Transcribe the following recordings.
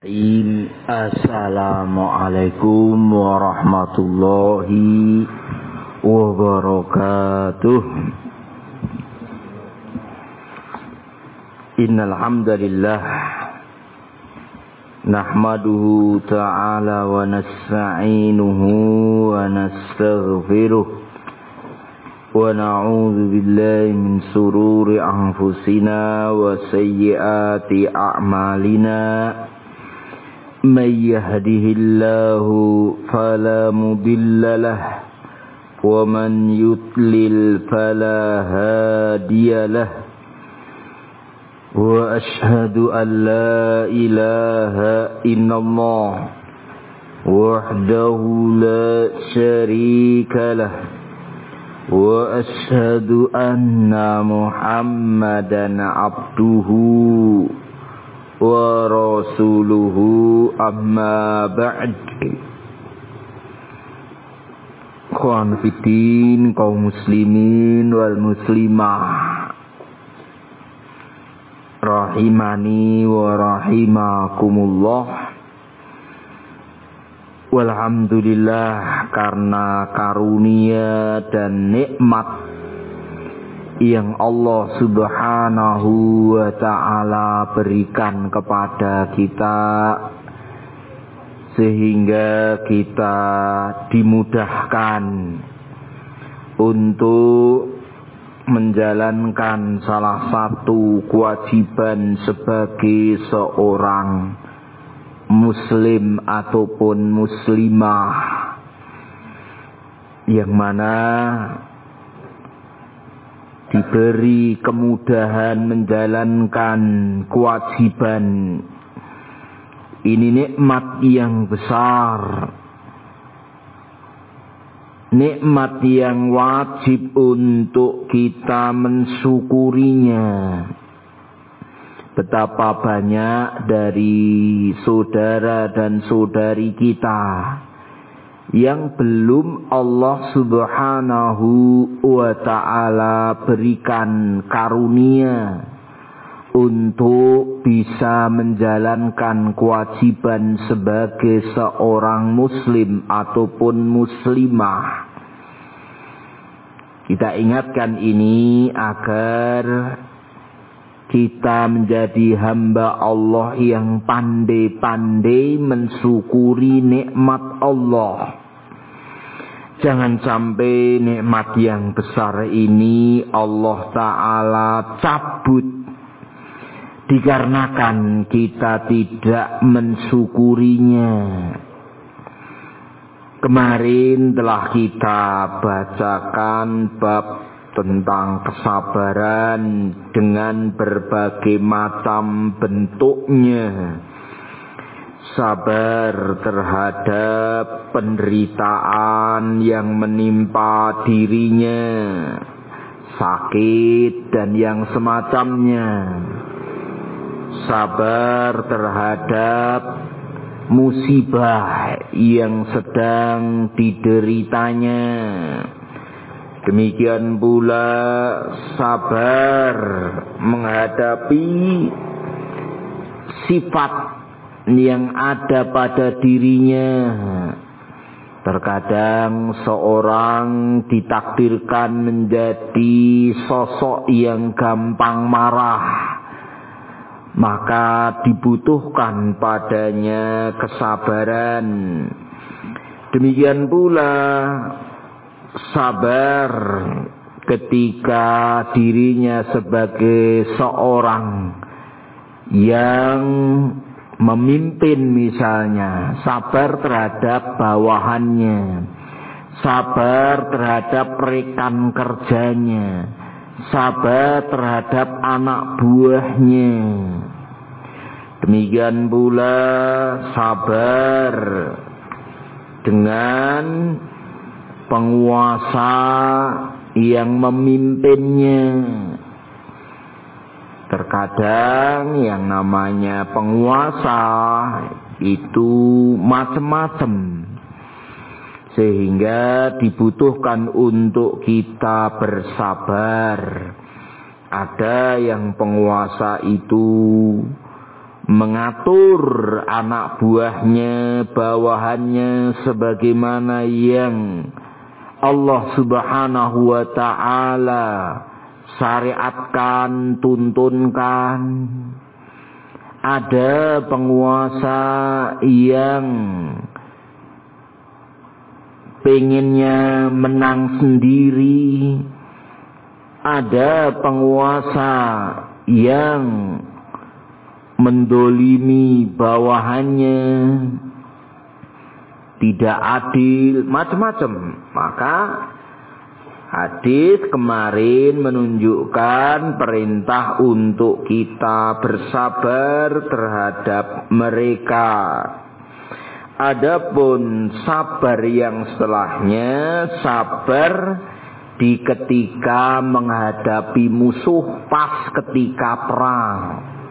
Assalamualaikum warahmatullahi wabarakatuh. Innal hamdalillah nahmaduhu ta'ala wa nasta'inuhu wa nastaghfiruh wa na'udzu billahi min sururi anfusina wa sayyiati a'malina. من يهده الله فلا مضل له ومن يضلل فلا هادي له وأشهد أن لا إله إلا الله وحده لا شريك له وأشهد أن محمدا عبده wa rasuluhu amma ba'd. Ikhwan fiddin, kaum muslimin wal muslimah rahimani wa rahimakumullah. Walhamdulillah, karena karunia dan nikmat yang Allah subhanahu wa ta'ala berikan kepada kita, sehingga kita dimudahkan untuk menjalankan salah satu kewajiban sebagai seorang muslim ataupun muslimah, yang mana diberi kemudahan menjalankan kewajiban. Ini nikmat yang besar, nikmat yang wajib untuk kita mensyukurinya. Betapa banyak dari saudara dan saudari kita yang belum Allah subhanahu wa ta'ala berikan karunia untuk bisa menjalankan kewajiban sebagai seorang muslim ataupun muslimah. Kita ingatkan ini agar kita menjadi hamba Allah yang pandai-pandai mensyukuri nikmat Allah. Jangan sampai nikmat yang besar ini Allah Ta'ala cabut dikarenakan kita tidak mensyukurinya. Kemarin telah kita bacakan bab tentang kesabaran dengan berbagai macam bentuknya. Sabar terhadap penderitaan yang menimpa dirinya, sakit dan yang semacamnya. Sabar terhadap musibah yang sedang dideritanya. Demikian pula sabar menghadapi sifat yang ada pada dirinya. Terkadang seorang ditakdirkan menjadi sosok yang gampang marah, maka dibutuhkan padanya kesabaran. Demikian pula sabar ketika dirinya sebagai seorang yang memimpin misalnya, sabar terhadap bawahannya, sabar terhadap rekan kerjanya, sabar terhadap anak buahnya. Demikian pula sabar dengan penguasa yang memimpinnya. Terkadang yang namanya penguasa itu macam-macam, sehingga dibutuhkan untuk kita bersabar. Ada yang penguasa itu mengatur anak buahnya, bawahannya sebagaimana yang Allah Subhanahu wa ta'ala syariatkan, tuntunkan. Ada penguasa yang pengennya menang sendiri. Ada penguasa yang mendolimi bawahannya, tidak adil, macam-macam. Maka hadis kemarin menunjukkan perintah untuk kita bersabar terhadap mereka. Adapun sabar yang setelahnya, sabar di ketika menghadapi musuh pas ketika perang.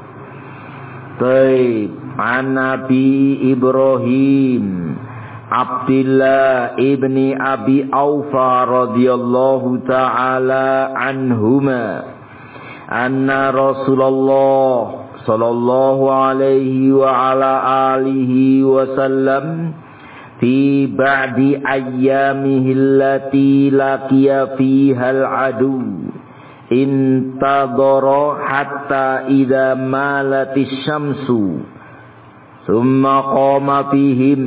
Baik, an Nabi Ibrahim Abdullah ibni Abi Aufa radhiyallahu ta'ala anhuma anna Rasulullah sallallahu alaihi wa ala alihi wasallam fi ba'di ayyamihi allati laqiya fiha al-adu intadara hatta idza malatis syamsu thumma qama fihim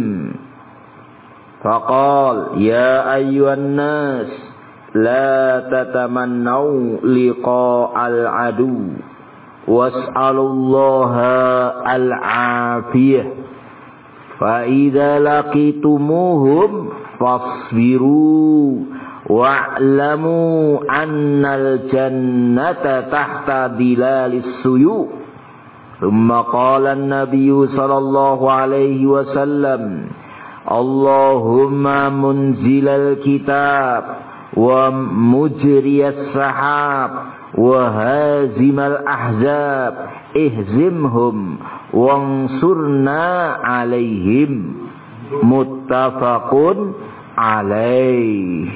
faqal ya ayyuhan nas la tatamannaw liqa'al adu was'alullaha al-afiyah fa idza laqitumuhum fasbiru wa'lamu annal jannata tahta dilalis suyu. Thumma qala an-nabiyyu sallallahu alaihi wasallam Allahumma munzilal kitab wa mujriyas sahab wa hazimal ahzab ihzimhum wansurna alaihim muttafaqun alaih.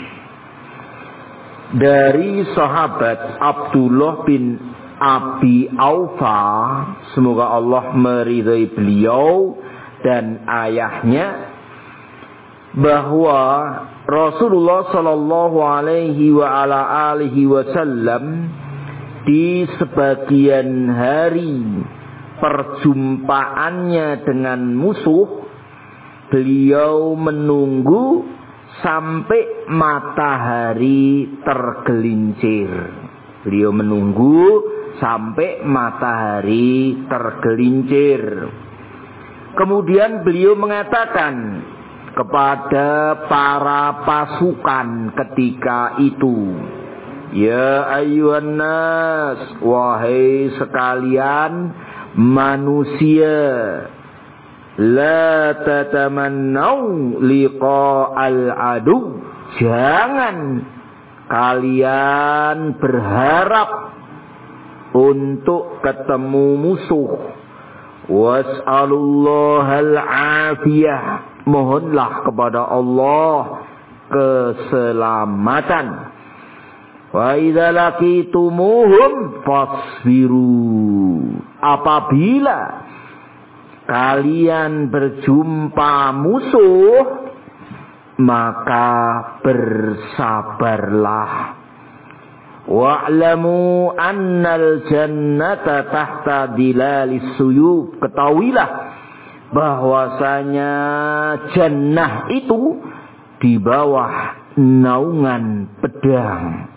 Dari sahabat Abdullah bin Abi Aufa, semoga Allah meridhai beliau dan ayahnya, bahwa Rasulullah sallallahu alaihi wa ala alihi wasallam di sebagian hari perjumpaannya dengan musuh, beliau menunggu sampai matahari tergelincir. Beliau menunggu sampai matahari tergelincir. Kemudian beliau mengatakan kepada para pasukan ketika itu, ya ayyuhan nas, wahai sekalian manusia, la tatamannau liqa'al adu, jangan kalian berharap untuk ketemu musuh. Was'alullahal afiyah, mohonlah kepada Allah keselamatan. Wa idza laqitumuhum fasbiru, apabila kalian berjumpa musuh maka bersabarlah. Wa'lamu annal jannata tahta dilalis suyub, ketahuilah bahwasanya jannah itu di bawah naungan pedang.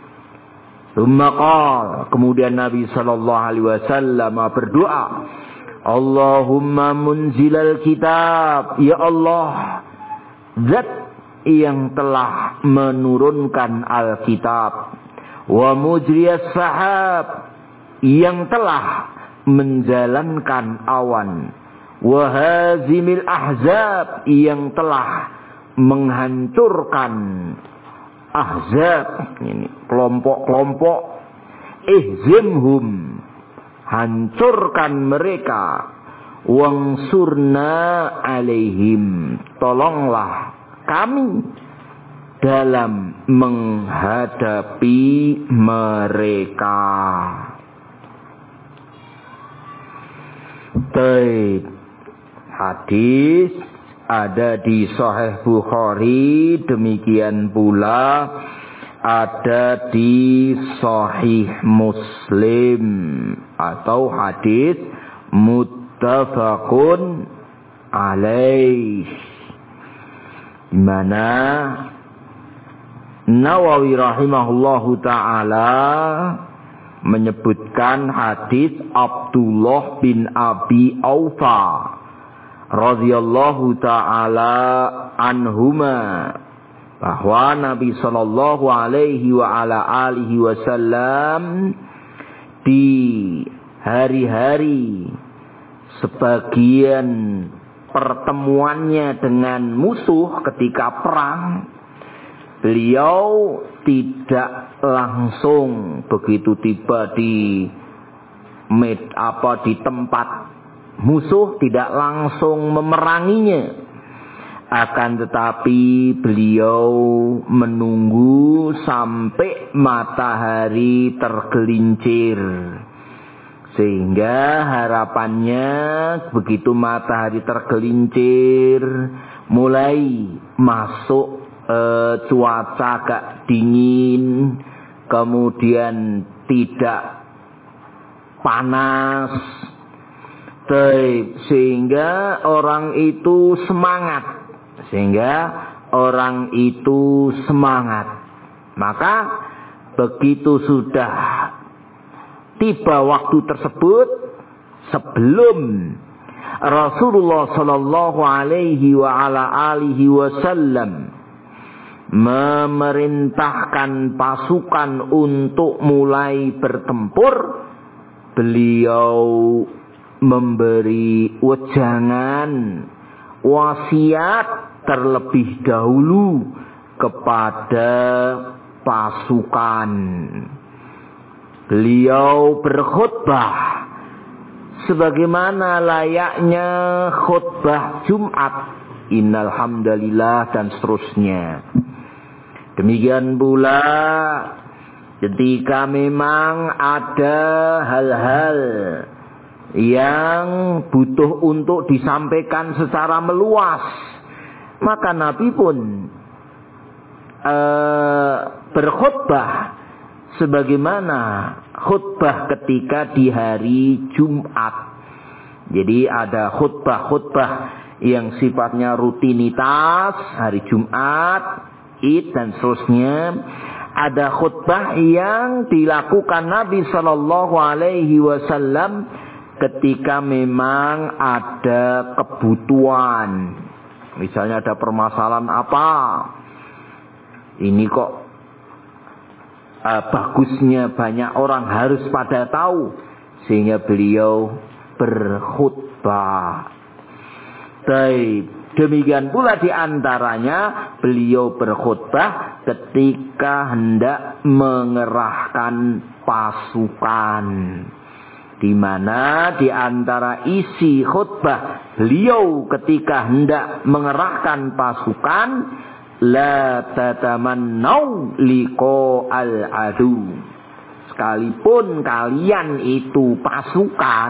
Kemudian Nabi sallallahu alaihi wasallam berdoa, Allahumma munzilal kitab, ya Allah, zat yang telah menurunkan Alkitab, wa mujriyas sahab, yang telah menjalankan awan, wa hazimil ahzab, yang telah menghancurkan ahzab, ini kelompok-kelompok, ihzimhum, hancurkan mereka, wangsurna alaihim, tolonglah kami dalam menghadapi mereka. Baik. Hadis ada di Sahih Bukhari, demikian pula ada di Sahih Muslim atau hadis muttafaqun alaih, di mana Nawawi rahimahullahu taala menyebutkan hadis Abdullah bin Abi Aufa radhiyallahu taala anhuma, bahwa Nabi sallallahu alaihi wa ala alihi wasallam di hari-hari sebagian pertemuannya dengan musuh ketika perang, beliau tidak langsung begitu tiba di tempat musuh, tidak langsung memeranginya, akan tetapi beliau menunggu sampai matahari tergelincir, sehingga harapannya begitu matahari tergelincir mulai masuk cuaca agak dingin, kemudian tidak panas, sehingga orang itu semangat. Maka begitu sudah tiba waktu tersebut, sebelum Rasulullah sallallahu alaihi wa ala alihi wasallam memerintahkan pasukan untuk mulai bertempur, beliau memberi wejangan, wasiat terlebih dahulu kepada pasukan. Beliau berkhutbah sebagaimana layaknya khutbah Jumat, innal hamdalillah dan seterusnya. Demikian pula ketika memang ada hal-hal yang butuh untuk disampaikan secara meluas, maka Nabi pun berkhutbah sebagaimana khutbah ketika di hari Jumat. Jadi ada khutbah-khutbah yang sifatnya rutinitas, hari Jumat, Id dan seterusnya. Ada khutbah yang dilakukan Nabi sallallahu alaihi wasallam ketika memang ada kebutuhan. Misalnya ada permasalahan apa, ini kok bagusnya banyak orang harus pada tahu, sehingga beliau berkhutbah. Demikian pula diantaranya beliau berkhutbah ketika hendak mengerahkan pasukan, di mana diantara isi khutbah beliau ketika hendak mengerahkan pasukan, la tatamannau liqa al-adu, sekalipun kalian itu pasukan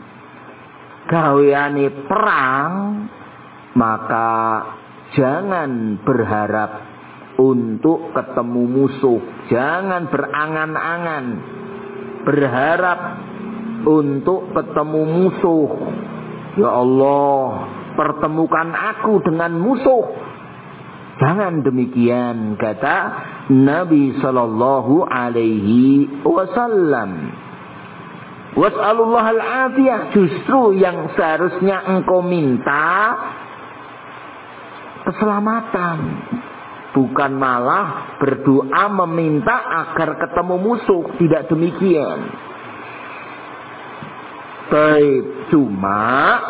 gaweane perang, maka jangan berharap untuk ketemu musuh, jangan berangan-angan berharap untuk ketemu musuh. Ya Allah, pertemukan aku dengan musuh. Jangan demikian, kata Nabi sallallahu alaihi wasallam. Was'alullah al-afiyah, justru yang seharusnya engkau minta keselamatan, bukan malah berdoa meminta agar ketemu musuh. Tidak demikian. Cuma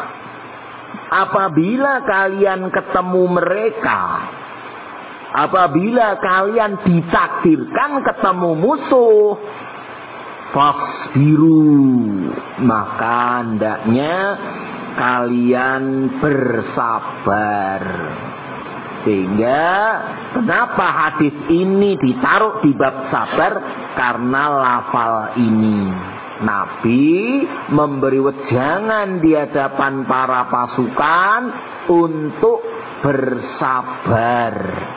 apabila kalian ketemu mereka, apabila kalian ditakdirkan ketemu musuh, fasbiru, maka hendaknya kalian bersabar. Sehingga kenapa hadis ini ditaruh di bab sabar? Karena lafal ini. Nabi memberi wejangan di hadapan para pasukan untuk bersabar.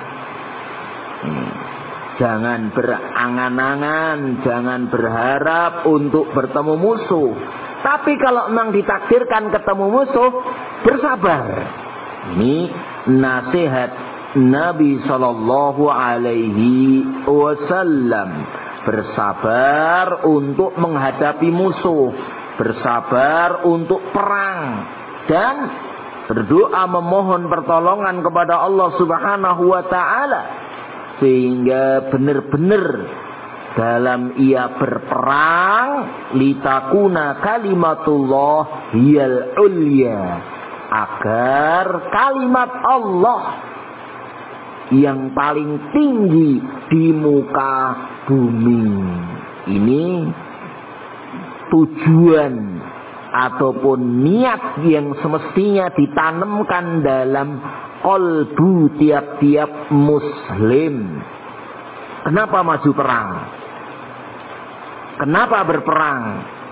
Jangan berangan-angan, jangan berharap untuk bertemu musuh. Tapi kalau memang ditakdirkan ketemu musuh, bersabar. Ini nasihat Nabi Sallallahu Alaihi Wasallam. Bersabar untuk menghadapi musuh, bersabar untuk perang, dan berdoa memohon pertolongan kepada Allah Subhanahu wa Ta'ala, sehingga benar-benar dalam ia berperang litakuna kalimatullah hiyal ulya, agar kalimat Allah yang paling tinggi di muka bumi. Ini tujuan ataupun niat yang semestinya ditanamkan dalam qalbu tiap-tiap muslim. Kenapa maju perang? Kenapa berperang?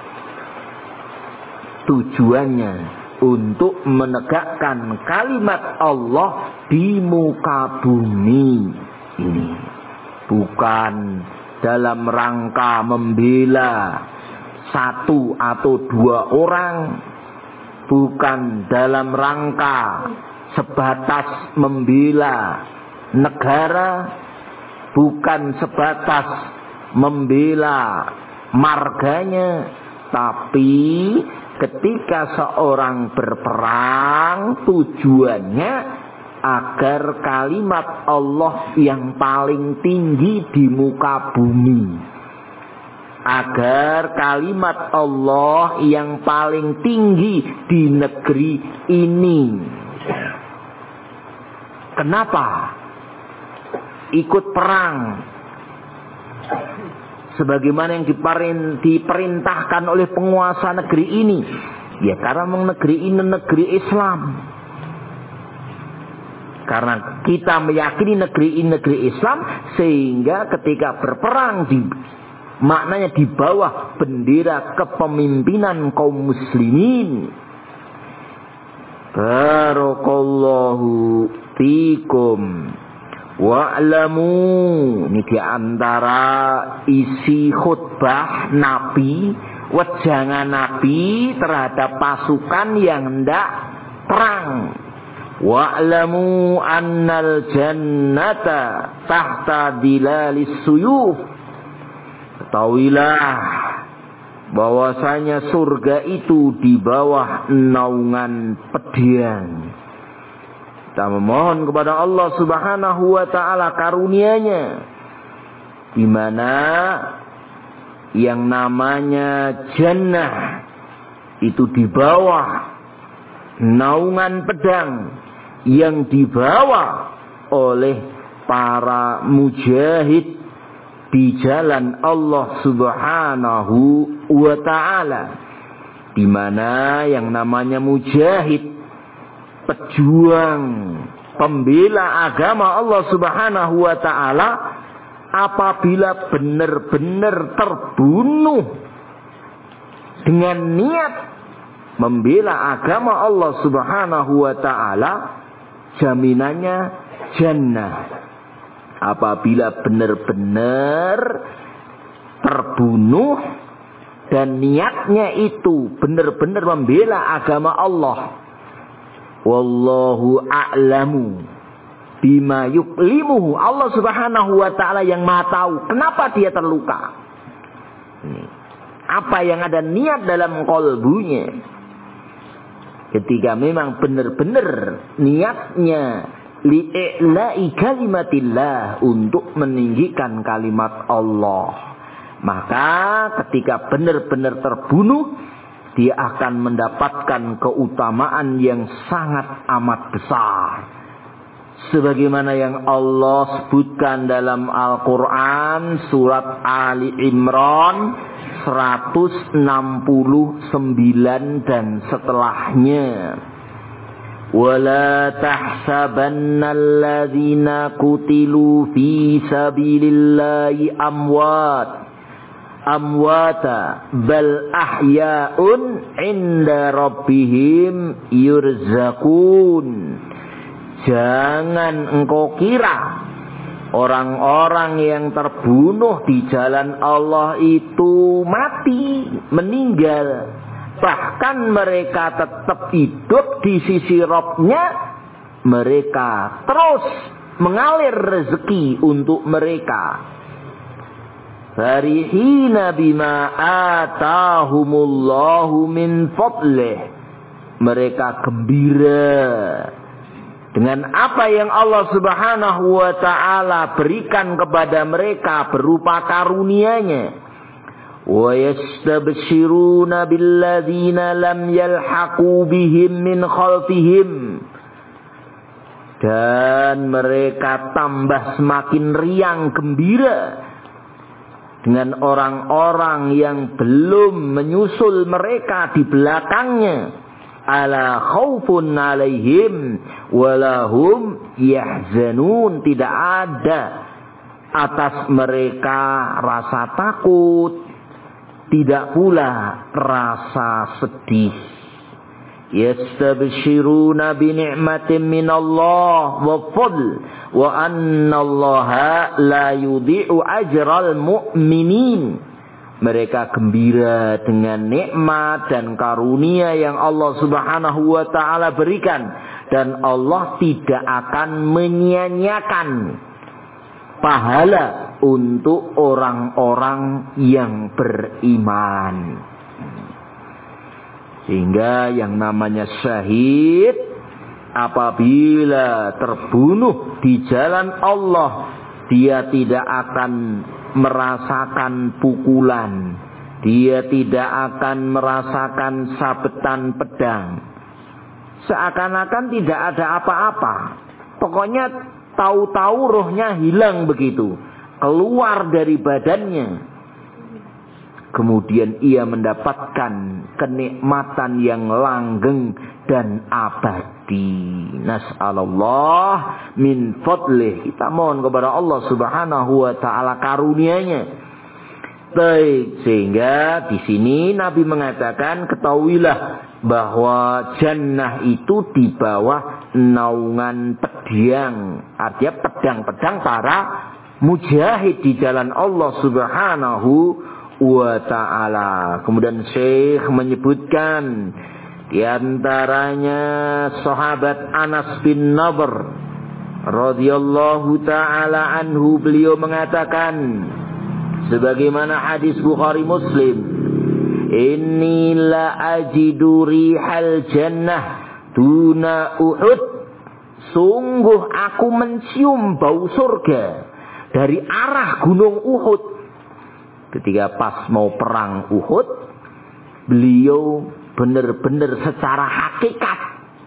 Tujuannya untuk menegakkan kalimat Allah di muka bumi ini. Bukan dalam rangka membela satu atau dua orang, bukan dalam rangka sebatas membela negara, bukan sebatas membela marganya, tapi ketika seorang berperang tujuannya agar kalimat Allah yang paling tinggi di muka bumi, agar kalimat Allah yang paling tinggi di negeri ini. Kenapa ikut perang? Sebagaimana yang diperintahkan oleh penguasa negeri ini. Ya karena negeri ini negeri Islam. Karena kita meyakini negeri ini negeri Islam, sehingga ketika berperang maknanya di bawah bendera kepemimpinan kaum muslimin. Barakallahu fikum. Wa'lamu, ini diantara isi khutbah Nabi, wejangan Nabi terhadap pasukan yang hendak perang. Wa'lamu annal jannata tahta dilalis suyuf. Ketahuilah bahwasanya surga itu di bawah naungan pedang. Kita memohon kepada Allah Subhanahu wa Ta'ala karunia-Nya, di mana yang namanya jannah itu di bawah naungan pedang yang dibawa oleh para mujahid di jalan Allah Subhanahu wa Ta'ala, di mana yang namanya mujahid, pejuang, pembela agama Allah Subhanahu wa Ta'ala, apabila benar-benar terbunuh dengan niat membela agama Allah Subhanahu wa Ta'ala, jaminannya jannah. Apabila benar-benar terbunuh dan niatnya itu benar-benar membela agama Allah. Wallahu a'lamu bima yuklimuhu. Allah Subhanahu wa Ta'ala yang maha tahu kenapa dia terluka. Apa yang ada niat dalam qalbunya. Ketika memang benar-benar niatnya li'i'la'i kalimatillah, untuk meninggikan kalimat Allah, maka ketika benar-benar terbunuh, dia akan mendapatkan keutamaan yang sangat amat besar. Sebagaimana yang Allah sebutkan dalam Al-Quran surat Ali Imran 169 dan setelahnya. وَلَا تَحْسَبَنَّ الَّذِينَ قُتِلُوا فِي سَبِيلِ اللَّهِ أَمْوَاتٍ amwata bal ahya'un 'inda rabbihim yurzaqun. Jangan engkau kira orang-orang yang terbunuh di jalan Allah itu mati, meninggal. Bahkan mereka tetap hidup di sisi Rabb-nya. Mereka terus mengalir rezeki untuk mereka. Farihina bima atahumullahu min fadlih. Mereka gembira dengan apa yang Allah Subhanahu wa ta'ala berikan kepada mereka berupa karunia-Nya. Wa yastabshiruna billadzina lam yalhaqu bihim min khalfihim. Dan mereka tambah semakin riang gembira dengan orang-orang yang belum menyusul mereka di belakangnya. Ala khaufun alaihim walahum yahzanun. Tidak ada atas mereka rasa takut, tidak pula rasa sedih. Yastabshiruna bi ni'matin minallah wa fadl wa annallaha la yudhi'u ajral mu'minin. Mereka gembira dengan nikmat dan karunia yang Allah Subhanahu wa ta'ala berikan. Dan Allah tidak akan menyia-nyiakan pahala untuk orang-orang yang beriman. Sehingga yang namanya syahid apabila terbunuh di jalan Allah, dia tidak akan merasakan pukulan, dia tidak akan merasakan sabetan pedang. Seakan-akan tidak ada apa-apa. Pokoknya tahu-tahu rohnya hilang begitu, keluar dari badannya. Kemudian ia mendapatkan kenikmatan yang langgeng dan abadi. Nas'alullah min fadlih. Kita mohon kepada Allah Subhanahu wa ta'ala karunia-Nya. Baik, sehingga di sini Nabi mengatakan, ketahuilah bahwa jannah itu di bawah naungan pedang. Artinya pedang-pedang para mujahid di jalan Allah Subhanahu wa ta'ala. Kemudian Syekh menyebutkan di antaranya sahabat Anas bin Nadhr radhiyallahu ta'ala anhu, beliau mengatakan sebagaimana hadis Bukhari Muslim, inni la ajidu rihal jannah duna Uhud. Sungguh aku mencium bau surga dari arah gunung Uhud. Ketika pas mau perang Uhud, beliau benar-benar secara hakikat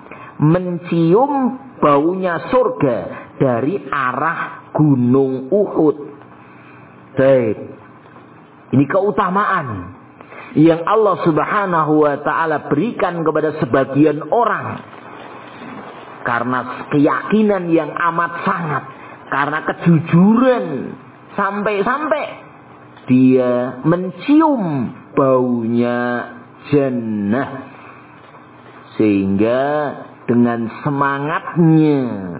mencium baunya surga dari arah gunung Uhud. Baik, ini keutamaan yang Allah Subhanahu wa ta'ala berikan kepada sebagian orang karena keyakinan yang amat sangat, karena kejujuran, sampai-sampai dia mencium baunya jannah. Sehingga dengan semangatnya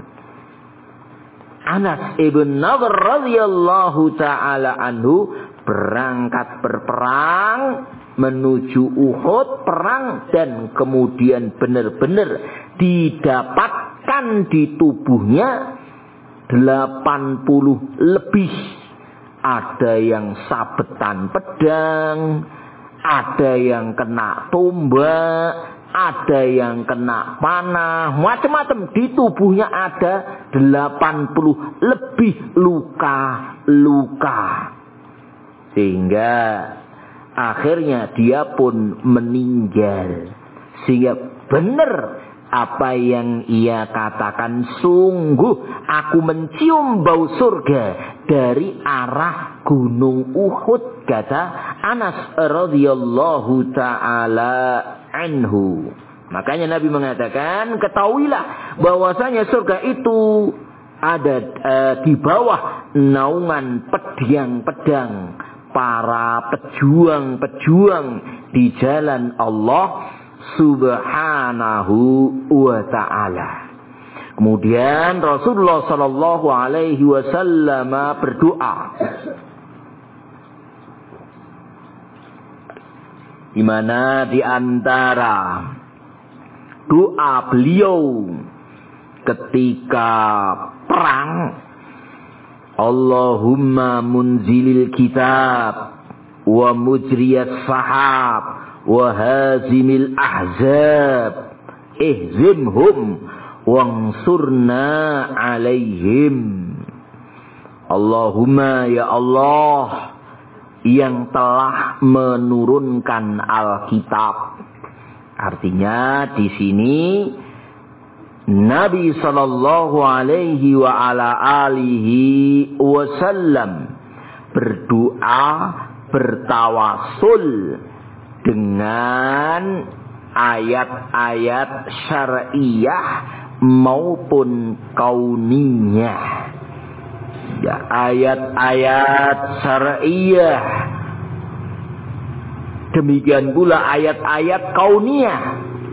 Anas ibn Nadhr radhiyallahu ta'ala anhu berangkat berperang menuju Uhud, perang, dan kemudian benar-benar didapatkan di tubuhnya 80 lebih. Ada yang sabetan pedang, ada yang kena tombak, ada yang kena panah, macam-macam. Di tubuhnya ada 80 lebih luka-luka. Sehingga akhirnya dia pun meninggal. Sehingga benar apa yang ia katakan, sungguh aku mencium bau surga dari arah gunung Uhud, kata Anas radhiyallahu ta'ala anhu. Makanya Nabi mengatakan, ketahuilah bahwasanya surga itu ada di bawah naungan pedang-pedang para pejuang-pejuang di jalan Allah Subhanahu wa ta'ala. Kemudian Rasulullah sallallahu alaihi wasallam berdoa, di mana di antara doa beliau ketika perang, Allahumma munzilil kitab wa mujriyas sahab wa hazimil ahzab ihzimhum wansurna alaihim. Allahumma, ya Allah yang telah menurunkan Alkitab. Artinya di sini Nabi sallallahu alaihi wa ala alihi wasallam berdoa bertawasul dengan ayat-ayat syar'iyah maupun kauniyah. Ya, ayat-ayat syar'iyah, demikian pula ayat-ayat kauniyah.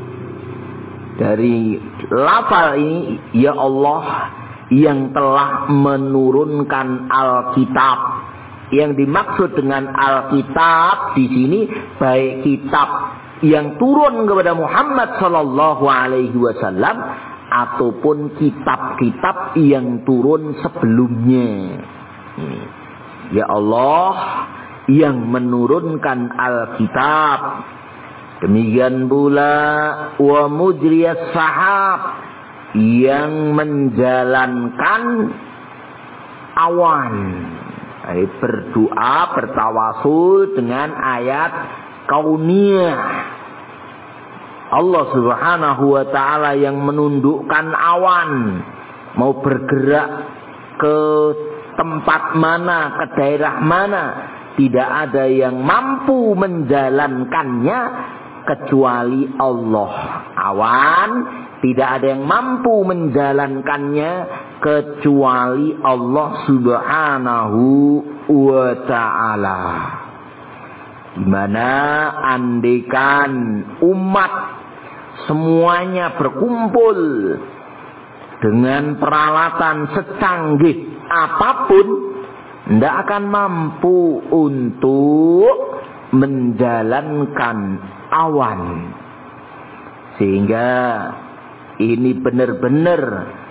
Dari lafal ini, ya Allah yang telah menurunkan Alkitab. Yang dimaksud dengan Alkitab di sini baik kitab yang turun kepada Muhammad sallallahu alaihi wasallam ataupun kitab-kitab yang turun sebelumnya. Ya Allah yang menurunkan Alkitab. Demikian pula wa mujriyas sahab, yang menjalankan awan. Berdoa bertawasul dengan ayat kauniyah. Allah Subhanahu wa ta'ala yang menundukkan awan, mau bergerak ke tempat mana, ke daerah mana, tidak ada yang mampu menjalankannya kecuali Allah. Awan tidak ada yang mampu menjalankannya kecuali Allah Subhanahu wa ta'ala. Di mana andekan umat semuanya berkumpul dengan peralatan secanggih apapun, tidak akan mampu untuk menjalankan awan. Sehingga ini benar-benar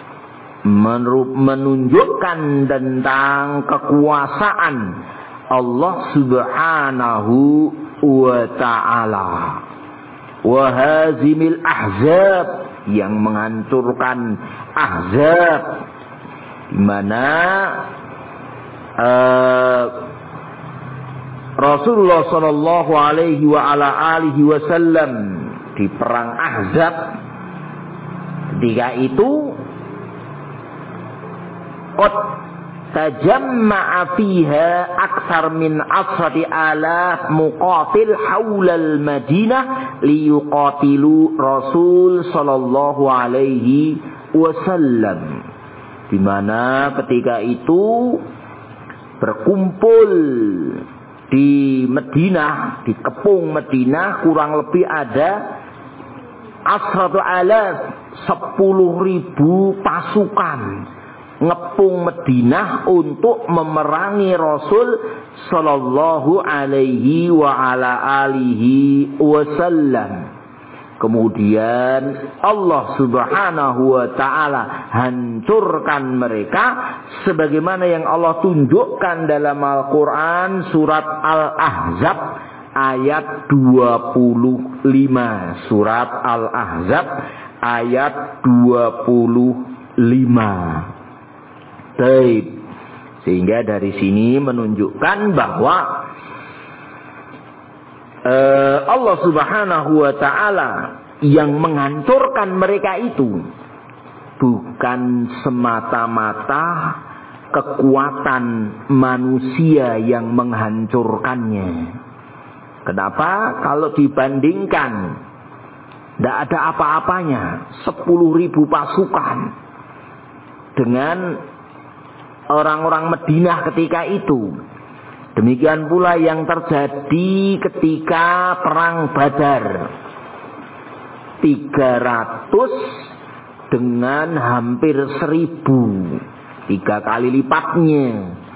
menunjukkan tentang kekuasaan Allah Subhanahu wa ta'ala. Wa hazimil ahzab, yang menghancurkan ahzab, di mana Rasulullah sallallahu alaihi wa ala alihi wasallam di perang Ahzab ketika itu qad tajamma'a fiha aktsar min 10,000 muqatil haulal Madinah liyuqatilu Rasul sallallahu alaihi wasallam, di mana ketika itu berkumpul di Madinah, di kepung Madinah kurang lebih ada 10,000 pasukan ngepung Madinah untuk memerangi Rasul sallallahu alaihi wa ala alihi wasallam. Kemudian Allah Subhanahu wa ta'ala hancurkan mereka sebagaimana yang Allah tunjukkan dalam Al-Quran surat Al-Ahzab ayat 25. Surat Al-Ahzab ayat 25. Baik. Sehingga dari sini menunjukkan bahwa Allah Subhanahu wa ta'ala yang menghancurkan mereka itu bukan semata-mata kekuatan manusia yang menghancurkannya. Kenapa? Kalau dibandingkan tidak ada apa-apanya 10.000 pasukan dengan orang-orang Madinah ketika itu. Demikian pula yang terjadi ketika perang Badar. 300 dengan hampir 1000. 3 kali lipatnya.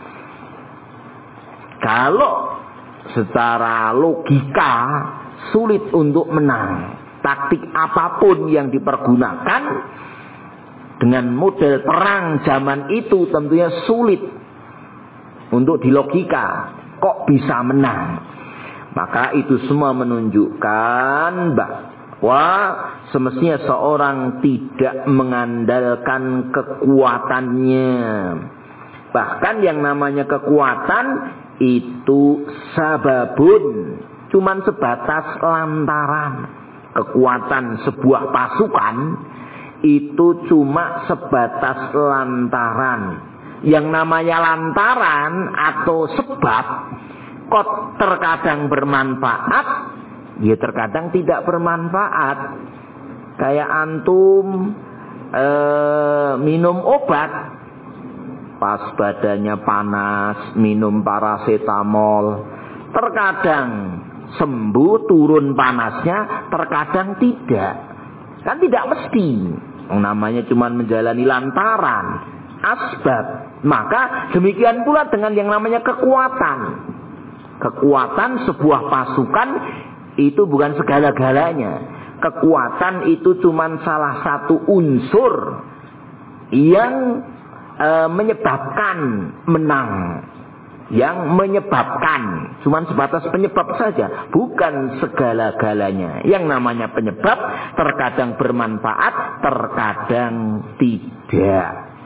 Kalau secara logika sulit untuk menang. Taktik apapun yang dipergunakan dengan model perang zaman itu tentunya sulit untuk dilogika. Kok bisa menang? Maka itu semua menunjukkan bahwa semestinya seorang tidak mengandalkan kekuatannya. Bahkan yang namanya kekuatan itu sababun, cuman sebatas lantaran. Kekuatan sebuah pasukan itu cuma sebatas lantaran. Yang namanya lantaran atau sebab kok terkadang bermanfaat, ya terkadang tidak bermanfaat. Kayak antum minum obat, pas badannya panas, minum paracetamol, terkadang sembuh turun panasnya, terkadang tidak. Kan tidak mesti. Namanya cuma menjalani lantaran, asbab. Maka demikian pula dengan yang namanya kekuatan. Kekuatan sebuah pasukan itu bukan segala-galanya. Kekuatan itu cuma salah satu unsur yang menyebabkan menang. Yang menyebabkan, cuma sebatas penyebab saja, bukan segala-galanya. Yang namanya penyebab terkadang bermanfaat, terkadang tidak.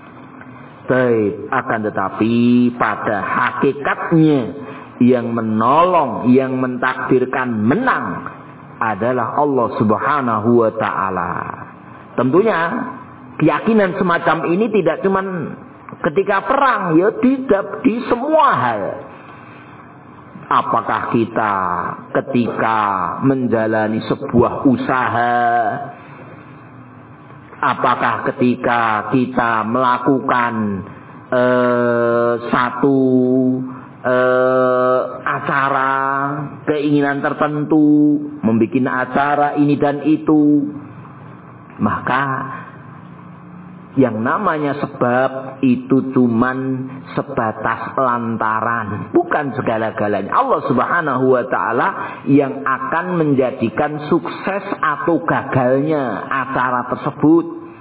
Akan tetapi pada hakikatnya yang menolong, yang mentakdirkan menang adalah Allah Subhanahu wa ta'ala. Tentunya keyakinan semacam ini tidak cuma ketika perang, ya tidak, di semua hal. Apakah kita ketika menjalani sebuah usaha, apakah ketika kita melakukan satu acara, keinginan tertentu, membuat acara ini dan itu, maka yang namanya sebab itu cuman sebatas lantaran, bukan segala-galanya. Allah Subhanahu wa ta'ala yang akan menjadikan sukses atau gagalnya acara tersebut.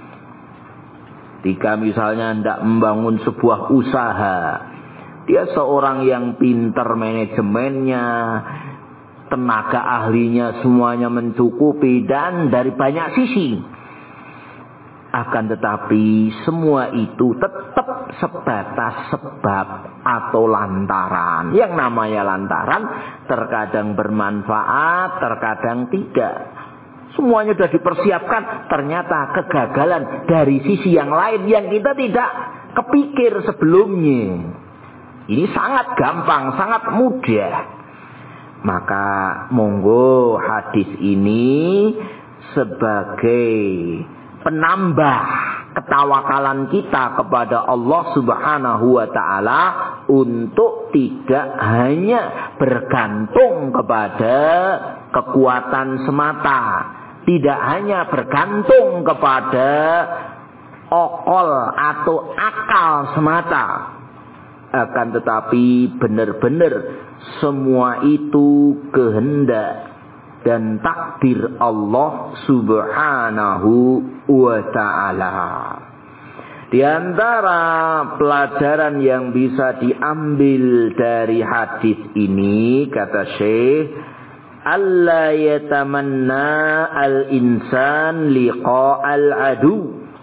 Jika misalnya hendak membangun sebuah usaha, dia seorang yang pintar manajemennya, tenaga ahlinya semuanya mencukupi, dan dari banyak sisi. Akan tetapi semua itu tetap sebatas sebab atau lantaran. Yang namanya lantaran terkadang bermanfaat, terkadang tidak. Semuanya sudah dipersiapkan, ternyata kegagalan dari sisi yang lain yang kita tidak kepikir sebelumnya. Ini sangat gampang, sangat mudah. Maka monggo hadis ini sebagai penambah ketawakalan kita kepada Allah Subhanahu wa ta'ala untuk tidak hanya bergantung kepada kekuatan semata, tidak hanya bergantung kepada okol atau akal semata, akan tetapi benar-benar semua itu kehendak dan takdir Allah Subhanahu wa ta'ala. Di antara pelajaran yang bisa diambil dari hadis ini, kata Syekh, alla yatamanna al-insan liqa'al adu.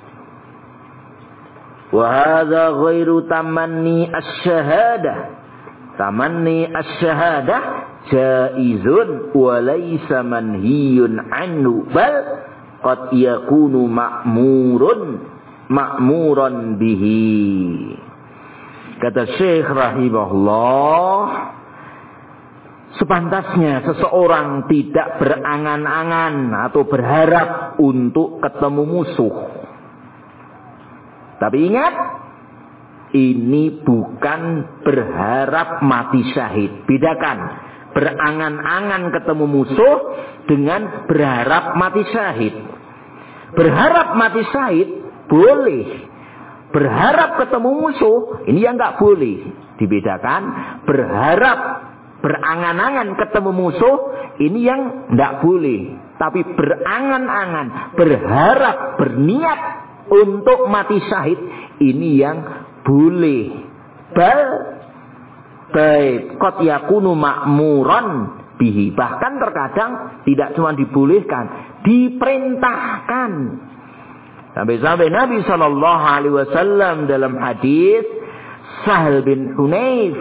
Wa hadha ghairu tamanni asy-syahadah. Tamanni asy-syahadah jaizun wa laysa manhiyun anhu bal qad yakunu ma'muran bihi. Kata Syekh rahimahullah, sepantasnya seseorang tidak berangan-angan atau berharap untuk ketemu musuh. Tapi ingat, ini bukan berharap mati syahid. Bedakan berangan-angan ketemu musuh dengan berharap mati syahid. Berharap mati syahid boleh. Berharap ketemu musuh ini yang nggak boleh. Dibedakan berharap berangan-angan ketemu musuh ini yang nggak boleh. Tapi berangan-angan, berharap, berniat untuk mati syahid ini yang boleh. Baik, qad yakunu ma'muran bihi. Bahkan terkadang tidak cuma dibolehkan, diperintahkan. Sampai-sampai Nabi SAW dalam hadis Sahal bin Hunayf,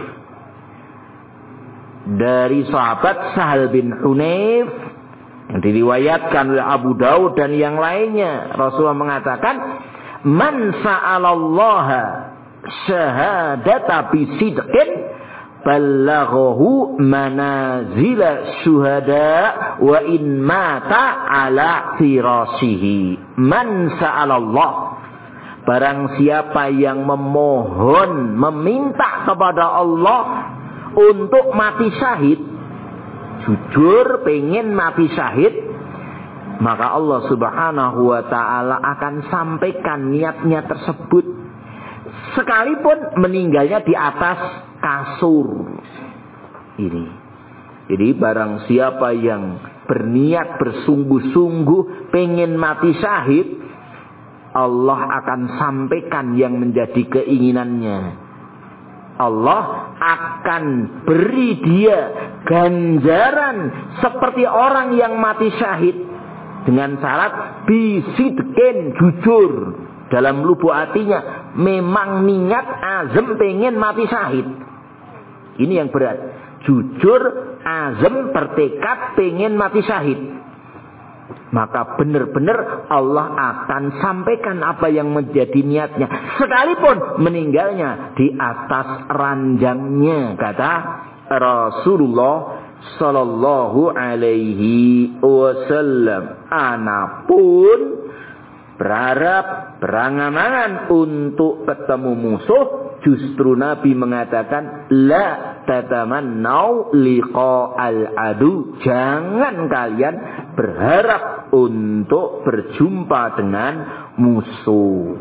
dari sahabat Sahal bin Hunayf yang diriwayatkan oleh Abu Daud dan yang lainnya, Rasulullah mengatakan, man sa'alallaha syahadata bisidqin ballaghahu manazila syuhada wa in mata ala firashihi. Man sa'alallah, barang siapa yang memohon, meminta kepada Allah untuk mati syahid, jujur pengen mati syahid, maka Allah Subhanahu wa ta'ala akan sampaikan niatnya tersebut, sekalipun meninggalnya di atas kasur. Ini. Jadi barang siapa yang berniat bersungguh-sungguh pengen mati syahid, Allah akan sampaikan yang menjadi keinginannya. Allah akan beri dia ganjaran seperti orang yang mati syahid, dengan syarat bisidqin, jujur dalam lubuk hatinya, memang niat azam pengen mati syahid. Ini yang berat. Jujur, azam, bertekad pengen mati syahid. Maka benar-benar Allah akan sampaikan apa yang menjadi niatnya, sekalipun meninggalnya di atas ranjangnya, kata Rasulullah Sallallahu Alaihi Wasallam. Anapun berharap, berangan-angan untuk ketemu musuh, justru Nabi mengatakan, la tatamannau liqa'al adu. Jangan kalian berharap untuk berjumpa dengan musuh.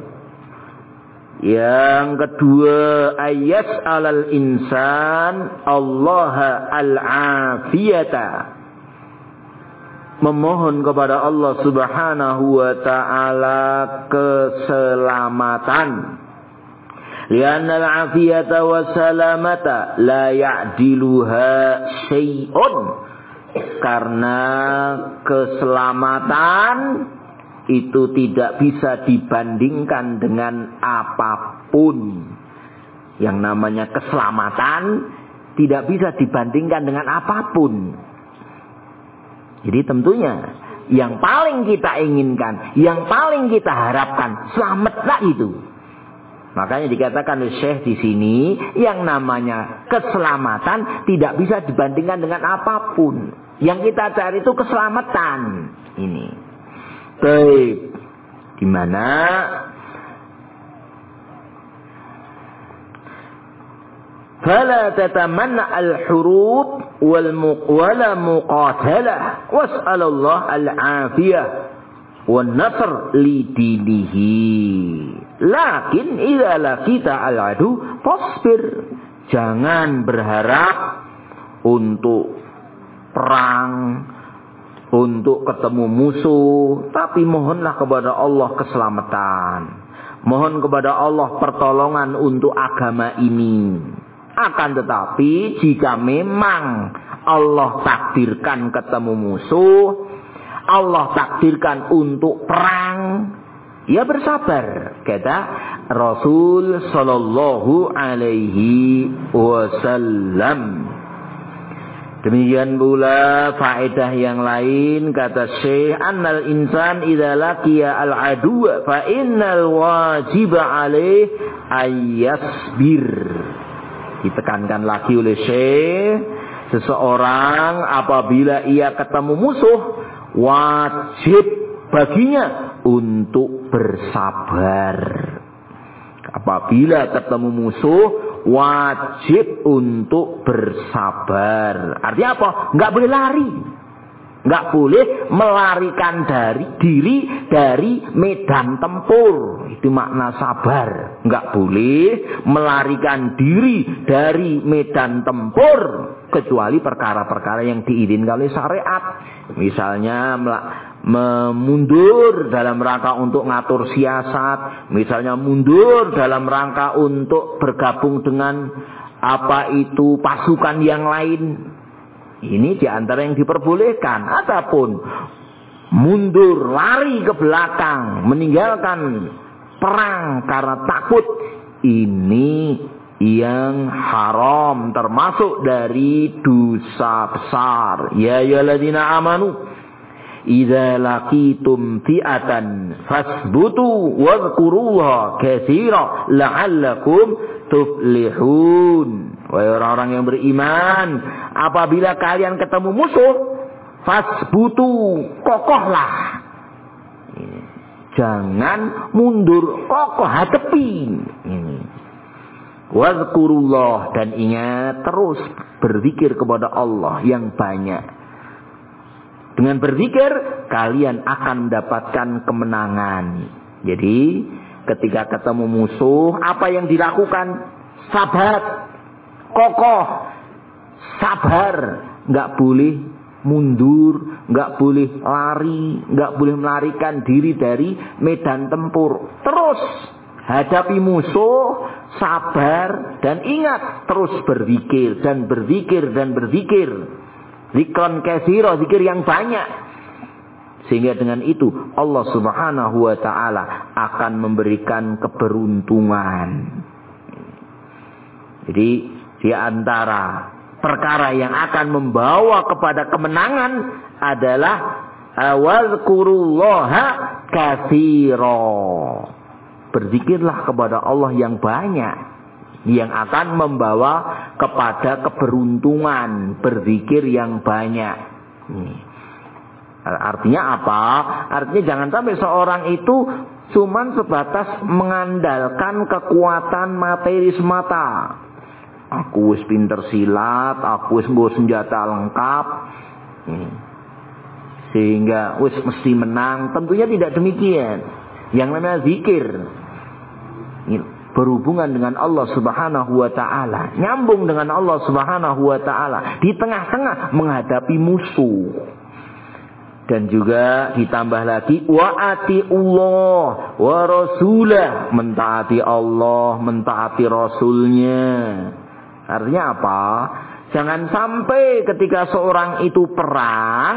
Yang kedua, ayas alal insan Allah al-afiyata, memohon kepada Allah Subhanahu wa ta'ala keselamatan. Lianna al-afiyata wa salamata la ya'diluha syai'un. Karena keselamatan itu tidak bisa dibandingkan dengan apapun. Yang namanya keselamatan tidak bisa dibandingkan dengan apapun. Jadi tentunya yang paling kita inginkan, yang paling kita harapkan, selamatlah itu. Makanya dikatakan oleh Syekh di sini, yang namanya keselamatan tidak bisa dibandingkan dengan apapun. Yang kita cari itu keselamatan. Ini. Baik. Di mana fala tatamanna al-hurub wala muqatalah was'alallah al-afiyah wan nasr li dinihi. Lakin idza laqita al-adu fasbir. Jangan berharap untuk perang, untuk ketemu musuh, tapi mohonlah kepada Allah keselamatan. Mohon kepada Allah pertolongan untuk agama ini. Akan tetapi jika memang Allah takdirkan ketemu musuh, Allah takdirkan untuk perang, ya bersabar, kata Rasul Sallallahu Alaihi Wasallam. Demikian pula faedah yang lain, kata Syekh, annal insan idza laqiya al-aduwa fa innal wajiba alaih ayyasbir. Ditekankan lagi oleh Syekh, seseorang apabila ia ketemu musuh, wajib baginya untuk bersabar. Apabila ketemu musuh, wajib untuk bersabar. Artinya apa? Nggak boleh lari. Nggak boleh melarikan diri dari medan tempur. Itu makna sabar. Nggak boleh melarikan diri dari medan tempur. Kecuali perkara-perkara yang diizinkan oleh syariat. Misalnya mundur dalam rangka untuk ngatur siasat, misalnya mundur dalam rangka untuk bergabung dengan pasukan yang lain. Ini diantara yang diperbolehkan. Adapun mundur, lari ke belakang, meninggalkan perang karena takut, ini yang haram, termasuk dari dosa besar. Ya ayyuhalladzina amanu idza laqitum fi'atan fasbutu wadhkurullaha katsira la'allakum tuflihun. Wahai orang-orang yang beriman, apabila kalian ketemu musuh, fasbutu, kokohlah. Jangan mundur, kokoh, hadapi. Wadhkurullah, dan ingat terus berzikir kepada Allah yang banyak. Dengan berzikir kalian akan mendapatkan kemenangan. Jadi ketika ketemu musuh, apa yang dilakukan? Sabar, kokoh, sabar. Nggak boleh mundur, nggak boleh lari, nggak boleh melarikan diri dari medan tempur. Terus hadapi musuh, sabar, dan ingat terus berzikir dan berzikir dan berzikir. Zikran katsira, zikir yang banyak. Sehingga dengan itu Allah Subhanahu wa taala akan memberikan keberuntungan. Jadi di antara perkara yang akan membawa kepada kemenangan adalah wazkurullaha katsira. Berzikirlah kepada Allah yang banyak, yang akan membawa kepada keberuntungan. Berzikir yang banyak. Artinya apa? Artinya jangan sampai seorang itu cuman sebatas mengandalkan kekuatan materi semata. Aku wis pinter silat, aku wis nggo senjata lengkap, sehingga wis mesti menang. Tentunya tidak demikian. Yang namanya zikir berhubungan dengan Allah Subhanahu wa taala, nyambung dengan Allah Subhanahu wa taala di tengah-tengah menghadapi musuh. Dan juga ditambah lagi wa atiullah wa rasulah, mentaati Allah, mentaati rasulnya. Artinya apa? Jangan sampai ketika seorang itu perang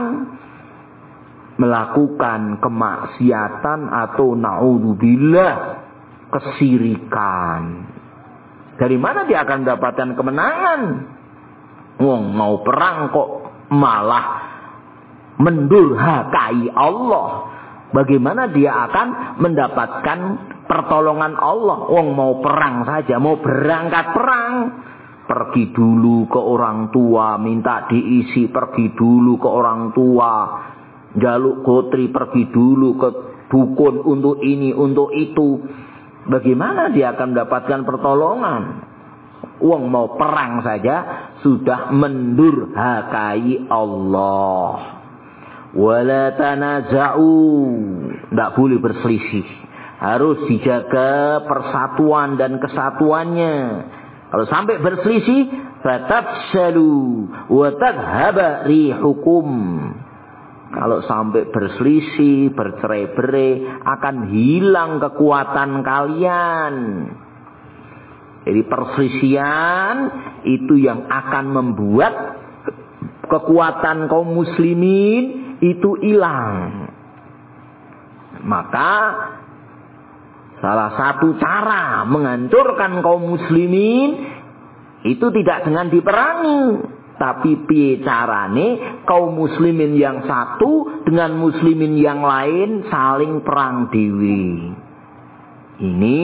melakukan kemaksiatan atau naudzubillah kesirikan. Dari mana dia akan mendapatkan kemenangan? Wong mau perang kok malah mendurhakai Allah. Bagaimana dia akan mendapatkan pertolongan Allah? Wong mau perang saja, mau berangkat perang, pergi dulu ke orang tua, minta diisi, pergi dulu ke orang tua, jaluk gotri, pergi dulu ke dukun untuk ini, untuk itu. Bagaimana dia akan mendapatkan pertolongan? Wong mau perang saja sudah mendurhakai Allah. Wala tanaza'u, tidak boleh berselisih. Harus dijaga persatuan dan kesatuannya. Kalau sampai berselisih, fatafshalu wa tadhhaba rihukum. Kalau sampai berselisih, bercerai-berai, akan hilang kekuatan kalian. Jadi perselisihan itu yang akan membuat kekuatan kaum muslimin itu hilang. Maka salah satu cara menghancurkan kaum muslimin itu tidak dengan diperangi, tapi piye carane kaum muslimin yang satu dengan muslimin yang lain saling perang dewi. Ini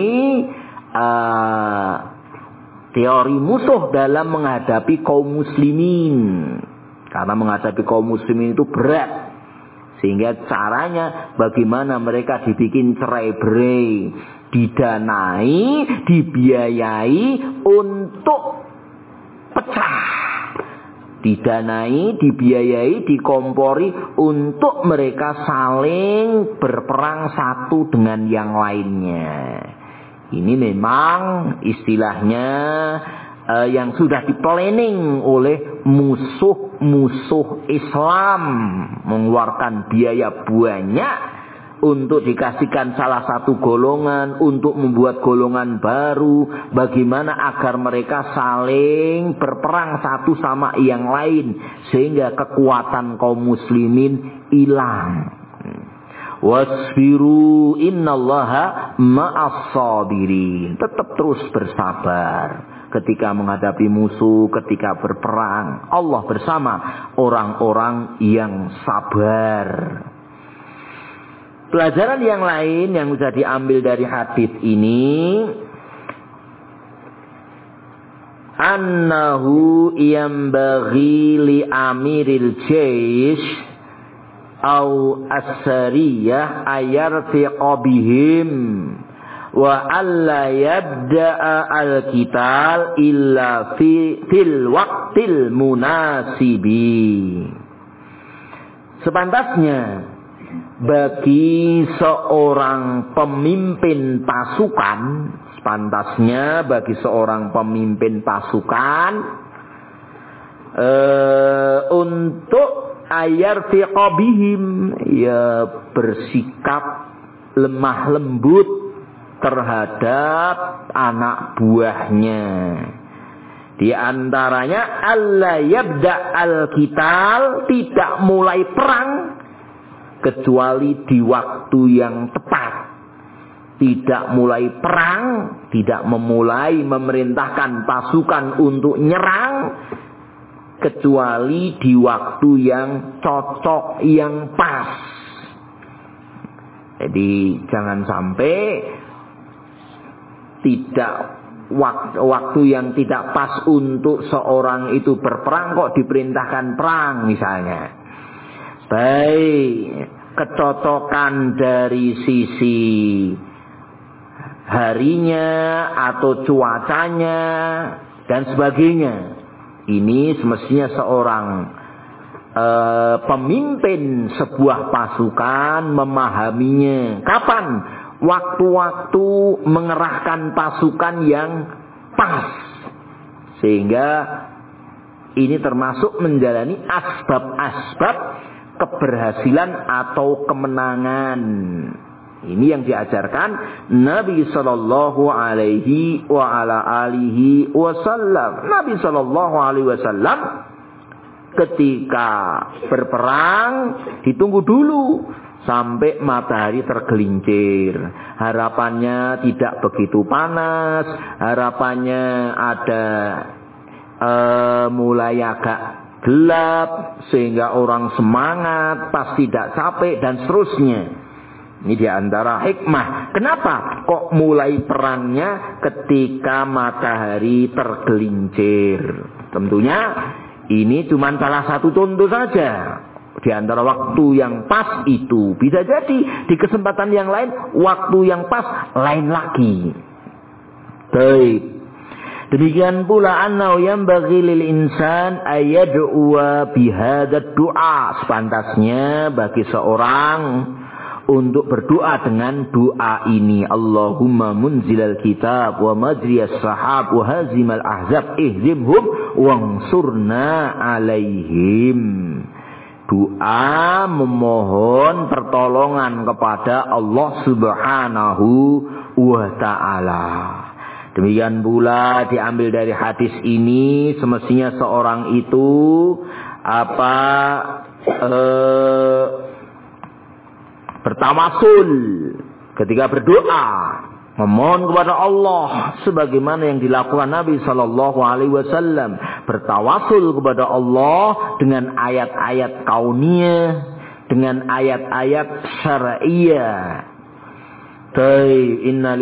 teori musuh dalam menghadapi kaum muslimin. Karena menghadapi kaum muslimin itu berat. Sehingga caranya bagaimana mereka dibikin cerai-berai, didanai, dibiayai untuk pecah. Didanai, dibiayai, dikompori untuk mereka saling berperang satu dengan yang lainnya. Ini memang istilahnya yang sudah diplanning oleh musuh-musuh Islam, mengeluarkan biaya banyak untuk dikasihkan salah satu golongan, untuk membuat golongan baru, bagaimana agar mereka saling berperang satu sama yang lain, sehingga kekuatan kaum muslimin hilang. Wasbiru innallaha ma'as sabirin. Tetap terus bersabar ketika menghadapi musuh, ketika berperang. Allah bersama orang-orang yang sabar. Pelajaran yang lain yang bisa diambil dari hadis ini, annahu yambaghi li amiril jaysh au as-sariyah ayarfiqa bihim wa alla yabda'a al-qital illa fil waqtil munasibi. Sepantasnya bagi seorang pemimpin pasukan, untuk ayarfiqa bihim, ya bersikap lemah lembut terhadap anak buahnya. Di antaranya alla yabda al-qital, tidak mulai perang kecuali di waktu yang tepat. Tidak mulai perang, tidak memulai memerintahkan pasukan untuk nyerang kecuali di waktu yang cocok, yang pas. Jadi jangan sampai tidak waktu yang tidak pas untuk seorang itu berperang kok diperintahkan perang misalnya. Baik kecocokan dari sisi harinya atau cuacanya dan sebagainya. Ini semestinya seorang pemimpin sebuah pasukan memahaminya. Kapan waktu-waktu mengerahkan pasukan yang pas, sehingga ini termasuk menjalani asbab-asbab keberhasilan atau kemenangan. Ini yang diajarkan Nabi sallallahu alaihi wa ala alihi wasallam. Nabi sallallahu alaihi wasallam ketika berperang ditunggu dulu sampai matahari tergelincir. Harapannya tidak begitu panas, harapannya ada mulai agak gelap sehingga orang semangat, pas tidak capek dan seterusnya. Ini diantara hikmah. Kenapa kok mulai perangnya ketika matahari tergelincir? Tentunya ini cuma salah satu contoh saja di antara waktu yang pas itu. Bisa jadi di kesempatan yang lain waktu yang pas lain lagi. Baik. Demikian pula annahu yanbaghi lil insan ayyad'uwa bihadzal du'a. Sepantasnya bagi seorang untuk berdoa dengan doa ini. Allahumma munzilal kitab wa majriyas sahab wa hazimal ahzab ihzimhum wansurna alaihim. Doa memohon pertolongan kepada Allah Subhanahu wa ta'ala. Demikian pula diambil dari hadis ini, semestinya seorang itu bertawasul ketika berdoa, memohon kepada Allah sebagaimana yang dilakukan Nabi sallallahu alaihi wasallam, bertawasul kepada Allah dengan ayat-ayat kauniyah, dengan ayat-ayat syar'iyyah. Inna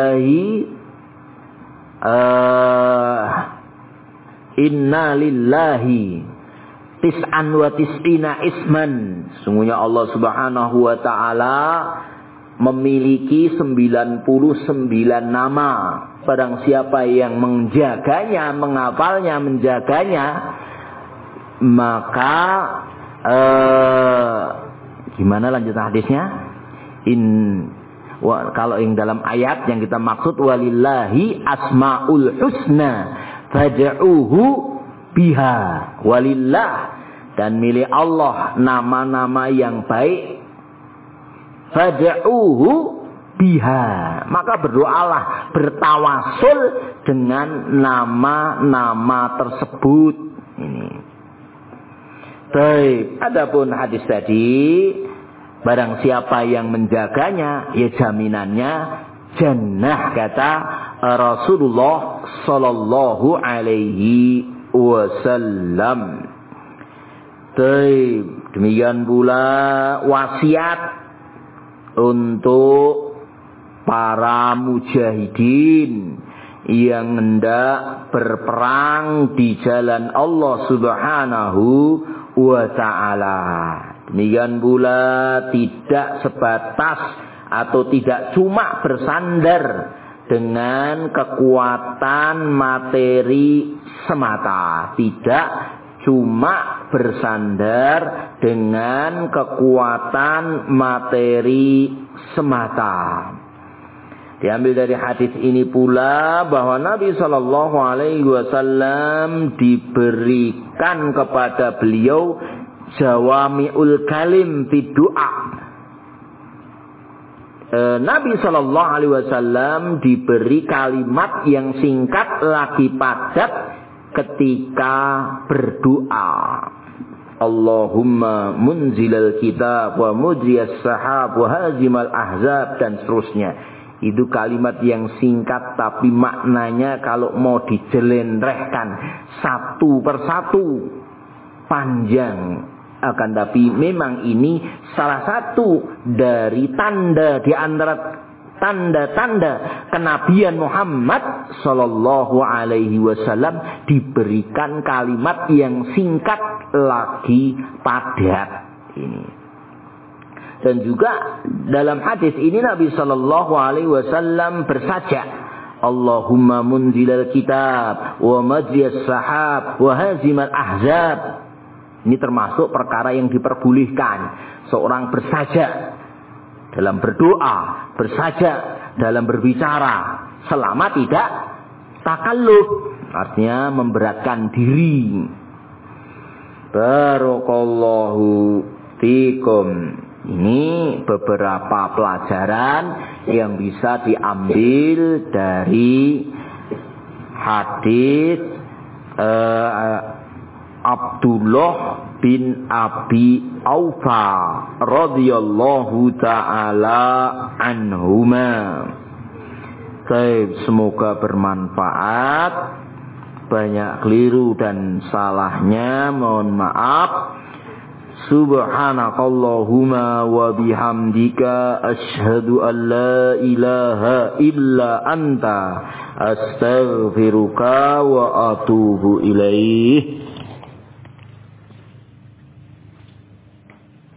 lillahi tis'an wa tis'ina isman. Sungguhnya Allah Subhanahu wa ta'ala memiliki 99 nama. Barang siapa yang menjaganya, menghafalnya, menjaganya, maka gimana lanjutan hadisnya? Kalau yang dalam ayat yang kita maksud, walillahi asmaul husna fad'uhu biha. Walillah, dan milik Allah nama-nama yang baik, fad'uhu biha, maka berdoalah, bertawasul dengan nama-nama tersebut. Ini. Baik, adapun hadis tadi, barang siapa yang menjaganya, ya jaminannya jannah, kata Rasulullah sallallahu alaihi wasallam. Baik, demikian pula wasiat untuk para mujahidin yang hendak berperang di jalan Allah Subhanahu wa ta'ala. Demikian pula tidak sebatas atau tidak cuma bersandar dengan kekuatan materi semata. Tidak cuma bersandar dengan kekuatan materi semata. Diambil dari hadis ini pula bahwa Nabi Shallallahu Alaihi Wasallam diberikan kepada beliau jawami'ul kalim fi du'a. Nabi Shallallahu Alaihi Wasallam diberi kalimat yang singkat lagi padat ketika berdoa. Allahumma munzilal kitab wa mujriyas sahab wa hazimal ahzab, dan seterusnya. Itu kalimat yang singkat tapi maknanya kalau mau dijelentrehkan satu persatu panjang. Akan tapi memang ini salah satu dari tanda di antara tanda-tanda kenabian Muhammad sallallahu alaihi wasallam, diberikan kalimat yang singkat lagi padat ini. Dan juga dalam hadis ini Nabi sallallahu alaihi wasallam bersajak, Allahumma munzilal kitab wa majriyas sahab wa hazimal ahzab. Ini termasuk perkara yang diperbolehkan seorang bersajak dalam berdoa, bersajak dalam berbicara, selama tidak takalluf, artinya memberatkan diri. Barakallahu fikum. Ini beberapa pelajaran yang bisa diambil dari hadis Abdullah bin Abi Aufa radhiyallahu taala anhuma. Semoga bermanfaat. Banyak keliru dan salahnya mohon maaf. Subhanakallahumma wa bihamdika asyhadu an la ilaha illa anta astaghfiruka wa atubu ilaih.